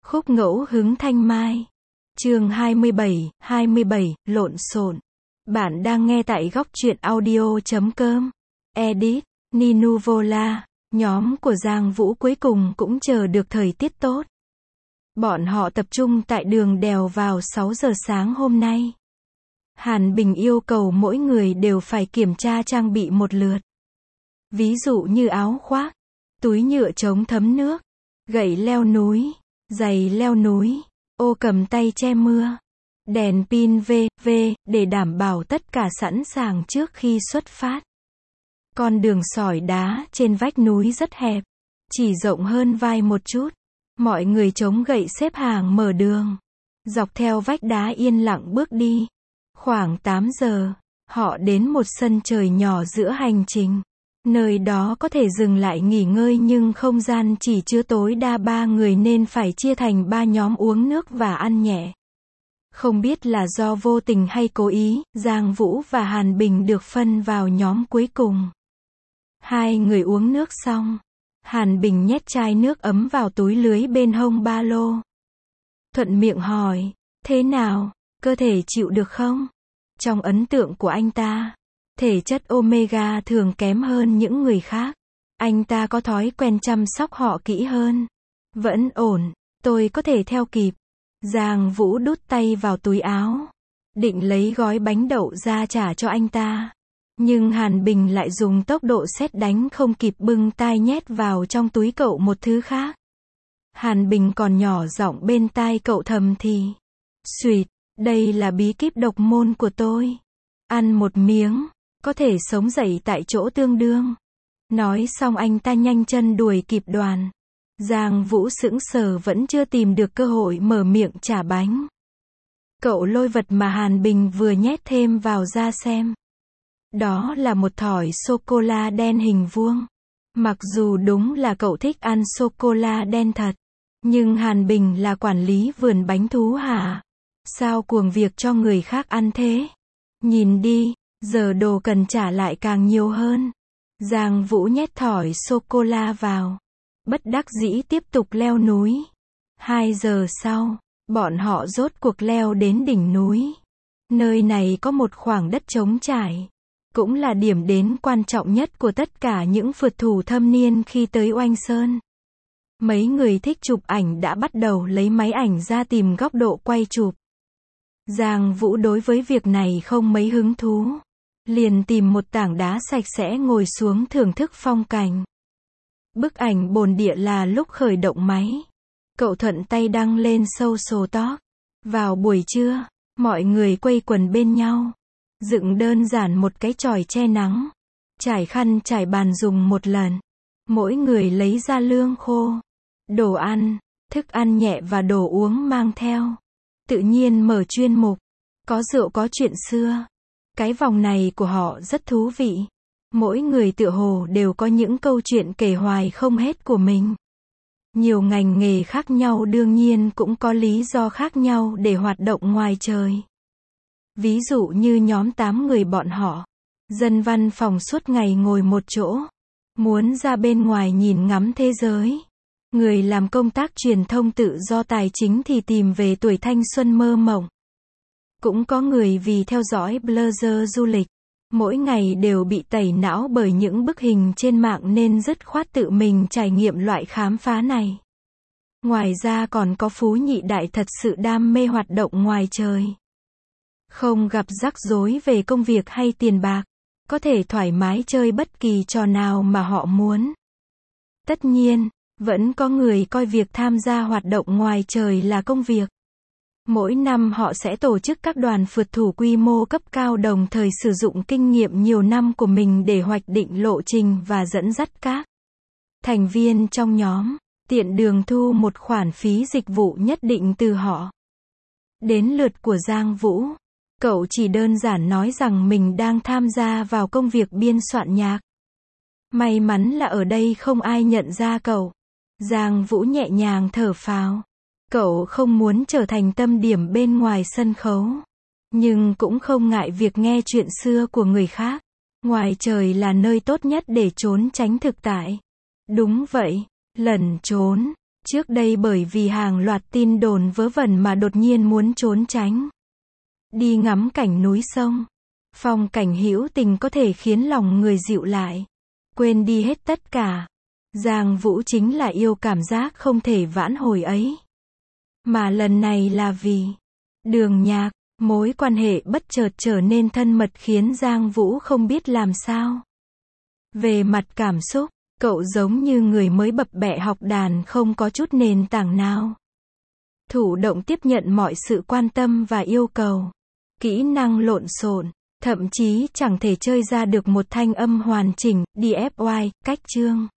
Khúc ngẫu hứng thanh mai. Chương 27, lộn xộn. Bạn đang nghe tại góc truyện audio.com. Edit, Ninu Vola. Nhóm của Giang Vũ cuối cùng cũng chờ được thời tiết tốt. Bọn họ tập trung tại đường đèo vào 6 giờ sáng hôm nay. Hàn Bình yêu cầu mỗi người đều phải kiểm tra trang bị một lượt. Ví dụ như áo khoác, túi nhựa chống thấm nước, gậy leo núi, giày leo núi, ô cầm tay che mưa, đèn pin v.v. để đảm bảo tất cả sẵn sàng trước khi xuất phát. Con đường sỏi đá trên vách núi rất hẹp, chỉ rộng hơn vai một chút. Mọi người chống gậy xếp hàng mở đường, dọc theo vách đá yên lặng bước đi. Khoảng 8 giờ, họ đến một sân trời nhỏ giữa hành trình. Nơi đó có thể dừng lại nghỉ ngơi nhưng không gian chỉ chứa tối đa 3 người nên phải chia thành 3 nhóm uống nước và ăn nhẹ. Không biết là do vô tình hay cố ý, Giang Vũ và Hàn Bình được phân vào nhóm cuối cùng. Hai người uống nước xong, Hàn Bình nhét chai nước ấm vào túi lưới bên hông ba lô. Thuận miệng hỏi, thế nào, cơ thể chịu được không? Trong ấn tượng của anh ta, thể chất Omega thường kém hơn những người khác. Anh ta có thói quen chăm sóc họ kỹ hơn. Vẫn ổn, tôi có thể theo kịp. Giang Vũ đút tay vào túi áo, định lấy gói bánh đậu ra trả cho anh ta. Nhưng Hàn Bình lại dùng tốc độ sét đánh không kịp bưng tai nhét vào trong túi cậu một thứ khác. Hàn Bình còn nhỏ giọng bên tai cậu thầm thì. Xuyệt, đây là bí kíp độc môn của tôi. Ăn một miếng, có thể sống dậy tại chỗ tương đương. Nói xong anh ta nhanh chân đuổi kịp đoàn. Giang Vũ sững sờ vẫn chưa tìm được cơ hội mở miệng trả bánh. Cậu lôi vật mà Hàn Bình vừa nhét thêm vào ra xem. Đó là một thỏi sô-cô-la đen hình vuông. Mặc dù đúng là cậu thích ăn sô-cô-la đen thật, nhưng Hàn Bình là quản lý vườn bánh thú hả? Sao cuồng việc cho người khác ăn thế? Nhìn đi, giờ đồ cần trả lại càng nhiều hơn. Giang Vũ nhét thỏi sô-cô-la vào. Bất đắc dĩ tiếp tục leo núi. 2 giờ sau, bọn họ rốt cuộc leo đến đỉnh núi. Nơi này có một khoảng đất trống trải. Cũng là điểm đến quan trọng nhất của tất cả những phượt thủ thâm niên khi tới Oanh Sơn. Mấy người thích chụp ảnh đã bắt đầu lấy máy ảnh ra tìm góc độ quay chụp. Giang Vũ đối với việc này không mấy hứng thú. Liền tìm một tảng đá sạch sẽ ngồi xuống thưởng thức phong cảnh. Bức ảnh bồn địa là lúc khởi động máy. Cậu thuận tay đăng lên social talk. Vào buổi trưa, mọi người quây quần bên nhau. Dựng đơn giản một cái chòi che nắng. Trải khăn trải bàn dùng một lần. Mỗi người lấy ra lương khô, đồ ăn, thức ăn nhẹ và đồ uống mang theo. Tự nhiên mở chuyên mục. Có rượu có chuyện xưa. Cái vòng này của họ rất thú vị. Mỗi người tựa hồ đều có những câu chuyện kể hoài không hết của mình. Nhiều ngành nghề khác nhau đương nhiên cũng có lý do khác nhau để hoạt động ngoài trời. Ví dụ như nhóm 8 người bọn họ. Dân văn phòng suốt ngày ngồi một chỗ. Muốn ra bên ngoài nhìn ngắm thế giới. Người làm công tác truyền thông tự do tài chính thì tìm về tuổi thanh xuân mơ mộng. Cũng có người vì theo dõi blogger du lịch. Mỗi ngày đều bị tẩy não bởi những bức hình trên mạng nên dứt khoát tự mình trải nghiệm loại khám phá này. Ngoài ra còn có phú nhị đại thật sự đam mê hoạt động ngoài trời. Không gặp rắc rối về công việc hay tiền bạc. Có thể thoải mái chơi bất kỳ trò nào mà họ muốn. Tất nhiên, vẫn có người coi việc tham gia hoạt động ngoài trời là công việc. Mỗi năm họ sẽ tổ chức các đoàn phượt thủ quy mô cấp cao đồng thời sử dụng kinh nghiệm nhiều năm của mình để hoạch định lộ trình và dẫn dắt các thành viên trong nhóm, tiện đường thu một khoản phí dịch vụ nhất định từ họ. Đến lượt của Giang Vũ, cậu chỉ đơn giản nói rằng mình đang tham gia vào công việc biên soạn nhạc. May mắn là ở đây không ai nhận ra cậu. Giang Vũ nhẹ nhàng thở phào. Cậu không muốn trở thành tâm điểm bên ngoài sân khấu. Nhưng cũng không ngại việc nghe chuyện xưa của người khác. Ngoài trời là nơi tốt nhất để trốn tránh thực tại. Đúng vậy, lẩn trốn. Trước đây bởi vì hàng loạt tin đồn vớ vẩn mà đột nhiên muốn trốn tránh. Đi ngắm cảnh núi sông. Phong cảnh hữu tình có thể khiến lòng người dịu lại. Quên đi hết tất cả. Giang Vũ chính là yêu cảm giác không thể vãn hồi ấy. Mà lần này là vì Đường Nhạc, mối quan hệ bất chợt trở nên thân mật khiến Giang Vũ không biết làm sao. Về mặt cảm xúc, cậu giống như người mới bập bẹ học đàn không có chút nền tảng nào. Thụ động tiếp nhận mọi sự quan tâm và yêu cầu. Kỹ năng lộn xộn, thậm chí chẳng thể chơi ra được một thanh âm hoàn chỉnh, DFY, cách chương.